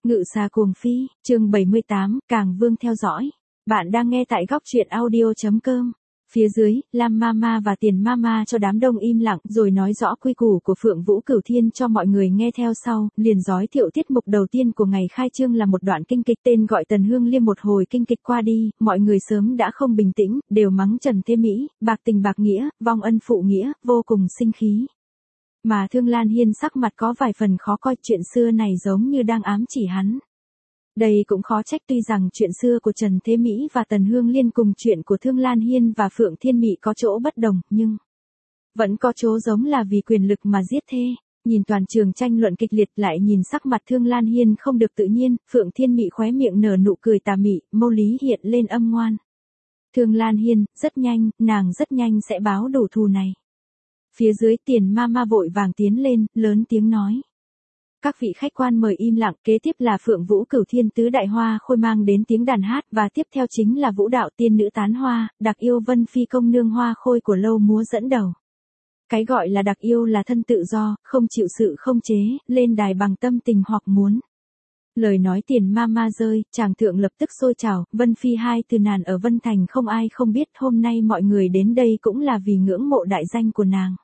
Ngự xà cuồng phi, chương 78, Càng Vương theo dõi. Bạn đang nghe tại góc truyện audio.com. Phía dưới, Lam Mama và Tiền Mama cho đám đông im lặng rồi nói rõ quy củ của Phượng Vũ Cửu Thiên cho mọi người nghe theo sau, liền giới thiệu tiết mục đầu tiên của ngày khai trương là một đoạn kinh kịch tên gọi Tần Hương Liêm. Một hồi kinh kịch qua đi, mọi người sớm đã không bình tĩnh, đều mắng Trần Thế Mỹ, bạc tình bạc nghĩa, vong ân phụ nghĩa, vô cùng sinh khí. Mà Thương Lan Hiên sắc mặt có vài phần khó coi, chuyện xưa này giống như đang ám chỉ hắn. Đây cũng khó trách, tuy rằng chuyện xưa của Trần Thế Mỹ và Tần Hương Liên cùng chuyện của Thương Lan Hiên và Phượng Thiên Mị có chỗ bất đồng, nhưng vẫn có chỗ giống là vì quyền lực mà giết thê. Nhìn toàn trường tranh luận kịch liệt, lại nhìn sắc mặt Thương Lan Hiên không được tự nhiên, Phượng Thiên Mị khóe miệng nở nụ cười tà mị, mâu lý hiện lên âm ngoan. Thương Lan Hiên, rất nhanh, nàng rất nhanh sẽ báo đủ thù này. Phía dưới Tiền Mama vội vàng tiến lên, lớn tiếng nói. Các vị khách quan mời im lặng, kế tiếp là Phượng Vũ Cửu Thiên tứ đại hoa khôi mang đến tiếng đàn hát, và tiếp theo chính là vũ đạo tiên nữ tán hoa, đặc yêu Vân Phi công nương hoa khôi của lâu múa dẫn đầu. Cái gọi là đặc yêu là thân tự do, không chịu sự không chế, lên đài bằng tâm tình hoặc muốn. Lời nói Tiền Mama rơi, chàng thượng lập tức sôi trào, Vân Phi hai từ nàng ở Vân Thành không ai không biết, hôm nay mọi người đến đây cũng là vì ngưỡng mộ đại danh của nàng.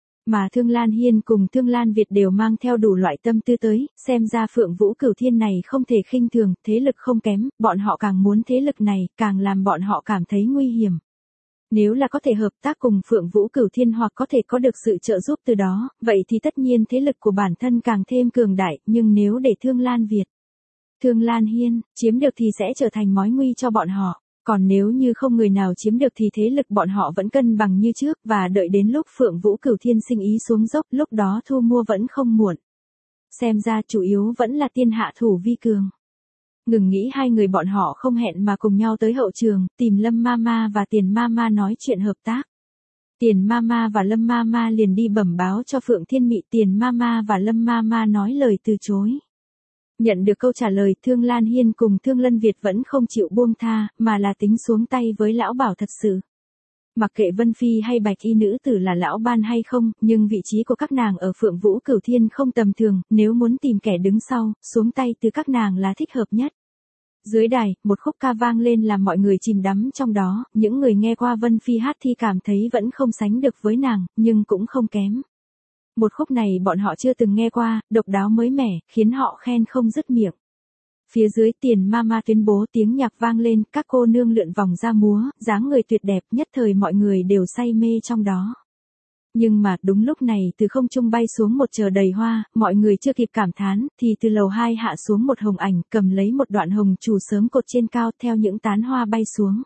Mà Thương Lan Hiên cùng Thương Lan Việt đều mang theo đủ loại tâm tư tới, xem ra Phượng Vũ Cửu Thiên này không thể khinh thường, thế lực không kém, bọn họ càng muốn thế lực này, càng làm bọn họ cảm thấy nguy hiểm. Nếu là có thể hợp tác cùng Phượng Vũ Cửu Thiên hoặc có thể có được sự trợ giúp từ đó, vậy thì tất nhiên thế lực của bản thân càng thêm cường đại, nhưng nếu để Thương Lan Việt, Thương Lan Hiên chiếm được thì sẽ trở thành mối nguy cho bọn họ. Còn nếu như không người nào chiếm được thì thế lực bọn họ vẫn cân bằng như trước, và đợi đến lúc Phượng Vũ Cửu Thiên sinh ý xuống dốc, lúc đó thu mua vẫn không muộn. Xem ra chủ yếu vẫn là tiên hạ thủ vi cường. Ngừng nghĩ hai người bọn họ không hẹn mà cùng nhau tới hậu trường, tìm Lâm Mama và Tiền Mama nói chuyện hợp tác. Tiền Mama và Lâm Mama liền đi bẩm báo cho Phượng Thiên Mị, Tiền Mama và Lâm Mama nói lời từ chối. Nhận được câu trả lời, Thương Lan Hiên cùng Thương Lân Việt vẫn không chịu buông tha, mà là tính xuống tay với lão bảo thật sự. Mặc kệ Vân Phi hay Bạch Y nữ tử là lão ban hay không, nhưng vị trí của các nàng ở Phượng Vũ Cửu Thiên không tầm thường, nếu muốn tìm kẻ đứng sau, xuống tay từ các nàng là thích hợp nhất. Dưới đài, một khúc ca vang lên làm mọi người chìm đắm trong đó, những người nghe qua Vân Phi hát thì cảm thấy vẫn không sánh được với nàng, nhưng cũng không kém. Một khúc này bọn họ chưa từng nghe qua, độc đáo mới mẻ, khiến họ khen không dứt miệng. Phía dưới Tiền Mama tuyên bố, tiếng nhạc vang lên, các cô nương lượn vòng ra múa, dáng người tuyệt đẹp, nhất thời mọi người đều say mê trong đó. Nhưng mà đúng lúc này từ không trung bay xuống một chợ đầy hoa, mọi người chưa kịp cảm thán, thì từ lầu 2 hạ xuống một hồng ảnh, cầm lấy một đoạn hồng chủ sớm cột trên cao, theo những tán hoa bay xuống.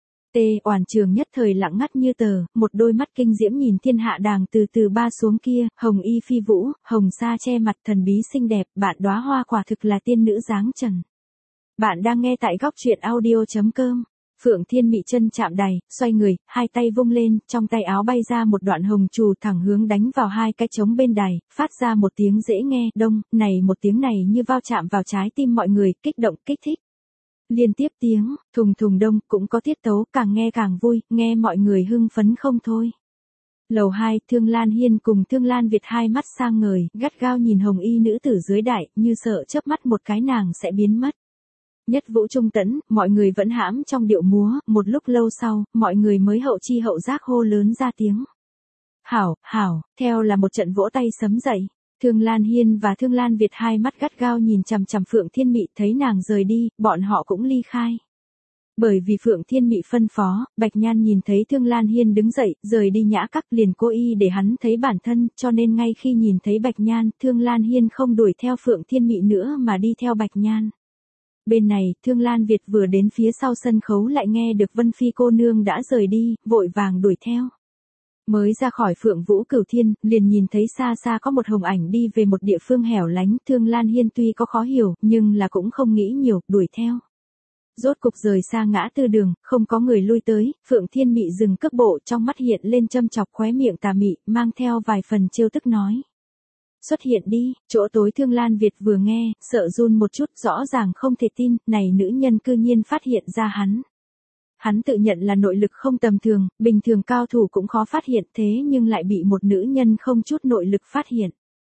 Oản trường nhất thời lặng ngắt như tờ, một đôi mắt kinh diễm nhìn thiên hạ đàng từ từ ba xuống kia, hồng y phi vũ, hồng sa che mặt, thần bí xinh đẹp, bạn đóa hoa quả thực là tiên nữ dáng trần. Bạn đang nghe tại góc truyện audio.com. Phượng Thiên Mị chân chạm đài, xoay người, hai tay vung lên, trong tay áo bay ra một đoạn hồng trù thẳng hướng đánh vào hai cái trống bên đài, phát ra một tiếng dễ nghe, đông, này một tiếng này như va chạm vào trái tim mọi người, kích động, kích thích. Liên tiếp tiếng, thùng thùng đông, cũng có tiết tấu, càng nghe càng vui, nghe mọi người hưng phấn không thôi. Lầu 2, Thương Lan Hiên cùng Thương Lan Việt hai mắt sang ngời, gắt gao nhìn hồng y nữ tử dưới đại, như sợ chớp mắt một cái nàng sẽ biến mất. Nhất vũ trung tẫn, mọi người vẫn hãm trong điệu múa, một lúc lâu sau, mọi người mới hậu chi hậu giác hô lớn ra tiếng. Hảo, hảo, theo là một trận vỗ tay sấm dậy. Thương Lan Hiên và Thương Lan Việt hai mắt gắt gao nhìn chằm chằm Phượng Thiên Mị, thấy nàng rời đi, bọn họ cũng ly khai. Bởi vì Phượng Thiên Mị phân phó, Bạch Nhan nhìn thấy Thương Lan Hiên đứng dậy, rời đi nhã các, liền cố ý để hắn thấy bản thân, cho nên ngay khi nhìn thấy Bạch Nhan, Thương Lan Hiên không đuổi theo Phượng Thiên Mị nữa mà đi theo Bạch Nhan. Bên này, Thương Lan Việt vừa đến phía sau sân khấu lại nghe được Vân Phi cô nương đã rời đi, vội vàng đuổi theo. Mới ra khỏi Phượng Vũ Cửu Thiên, liền nhìn thấy xa xa có một hồng ảnh đi về một địa phương hẻo lánh, Thương Lan Hiên tuy có khó hiểu, nhưng là cũng không nghĩ nhiều, đuổi theo. Rốt cục rời xa ngã tư đường, không có người lui tới, Phượng Thiên Mị dừng cước bộ, trong mắt hiện lên châm chọc, khóe miệng tà mị, mang theo vài phần trêu tức nói. Xuất hiện đi, chỗ tối. Thương Lan Việt vừa nghe, sợ run một chút, rõ ràng không thể tin, này nữ nhân cư nhiên phát hiện ra hắn. Hắn tự nhận là nội lực không tầm thường, bình thường cao thủ cũng khó phát hiện, thế nhưng lại bị một nữ nhân không chút nội lực phát hiện.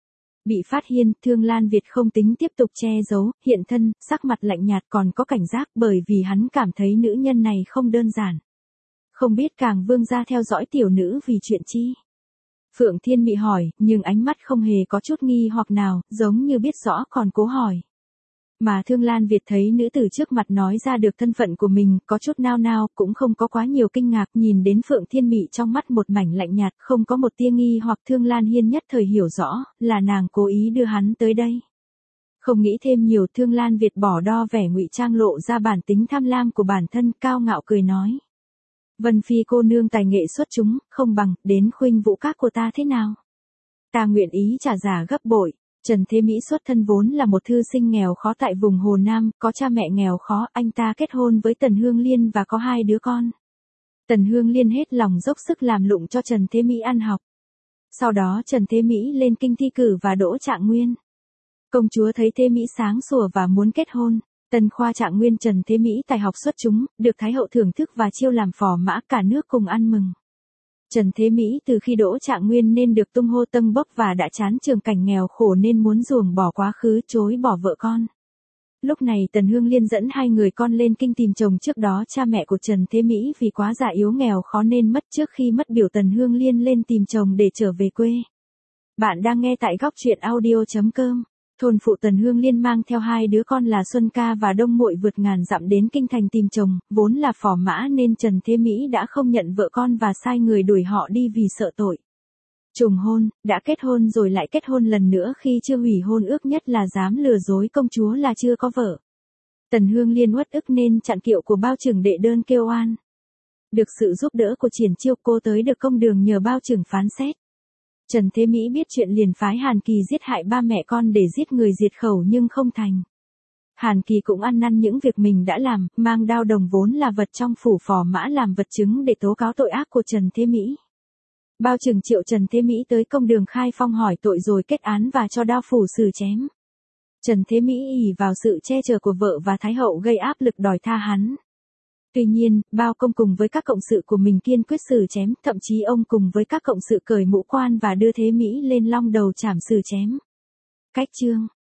Bị phát hiện, Thương Lan Việt không tính tiếp tục che giấu, hiện thân, sắc mặt lạnh nhạt còn có cảnh giác bởi vì hắn cảm thấy nữ nhân này không đơn giản. Không biết Càng Vương gia theo dõi tiểu nữ vì chuyện chi? Phượng Thiên Mị hỏi, nhưng ánh mắt không hề có chút nghi hoặc nào, giống như biết rõ còn cố hỏi. Mà Thương Lan Việt thấy nữ tử trước mặt nói ra được thân phận của mình, có chút nao nao, cũng không có quá nhiều kinh ngạc, nhìn đến Phượng Thiên Mị trong mắt một mảnh lạnh nhạt, không có một tia nghi hoặc. Thương Lan Hiên nhất thời hiểu rõ, là nàng cố ý đưa hắn tới đây. Không nghĩ thêm nhiều, Thương Lan Việt bỏ đo vẻ ngụy trang lộ ra bản tính tham lam của bản thân, cao ngạo cười nói. Vân Phi cô nương tài nghệ xuất chúng, không bằng, đến Khuynh Vũ Các của ta thế nào? Ta nguyện ý trả giá gấp bội. Trần Thế Mỹ xuất thân vốn là một thư sinh nghèo khó tại vùng Hồ Nam, có cha mẹ nghèo khó, anh ta kết hôn với Tần Hương Liên và có 2 đứa con. Tần Hương Liên hết lòng dốc sức làm lụng cho Trần Thế Mỹ ăn học. Sau đó Trần Thế Mỹ lên kinh thi cử và đỗ Trạng Nguyên. Công chúa thấy Thế Mỹ sáng sủa và muốn kết hôn. Tân khoa Trạng Nguyên Trần Thế Mỹ tài học xuất chúng, được Thái hậu thưởng thức và chiêu làm phò mã, cả nước cùng ăn mừng. Trần Thế Mỹ từ khi đỗ Trạng Nguyên nên được tung hô tâng bốc và đã chán trường cảnh nghèo khổ nên muốn ruồng bỏ quá khứ, chối bỏ vợ con. Lúc này Tần Hương Liên dẫn 2 người con lên kinh tìm chồng, trước đó cha mẹ của Trần Thế Mỹ vì quá già yếu nghèo khó nên mất, trước khi mất biểu Tần Hương Liên lên tìm chồng để trở về quê. Bạn đang nghe tại góc truyện audio.com. Thôn phụ Tần Hương Liên mang theo 2 đứa con là Xuân Ca và Đông Muội vượt ngàn dặm đến kinh thành tìm chồng, vốn là phò mã nên Trần Thế Mỹ đã không nhận vợ con và sai người đuổi họ đi vì sợ tội. Trùng hôn, đã kết hôn rồi lại kết hôn lần nữa khi chưa hủy hôn ước, nhất là dám lừa dối công chúa là chưa có vợ. Tần Hương Liên uất ức nên chặn kiệu của bao trưởng đệ đơn kêu oan. Được sự giúp đỡ của Triển Chiêu, cô tới được công đường nhờ bao trưởng phán xét. Trần Thế Mỹ biết chuyện liền phái Hàn Kỳ giết hại 3 mẹ con để giết người diệt khẩu nhưng không thành. Hàn Kỳ cũng ăn năn những việc mình đã làm, mang đao đồng vốn là vật trong phủ phò mã làm vật chứng để tố cáo tội ác của Trần Thế Mỹ. Bao trưởng triệu Trần Thế Mỹ tới công đường khai phong hỏi tội rồi kết án và cho đao phủ xử chém. Trần Thế Mỹ ỷ vào sự che chở của vợ và Thái hậu gây áp lực đòi tha hắn. Tuy nhiên, Bao công cùng với các cộng sự của mình kiên quyết xử chém, thậm chí ông cùng với các cộng sự cởi mũ quan và đưa Thế Mỹ lên long đầu chảm xử chém. Cách chương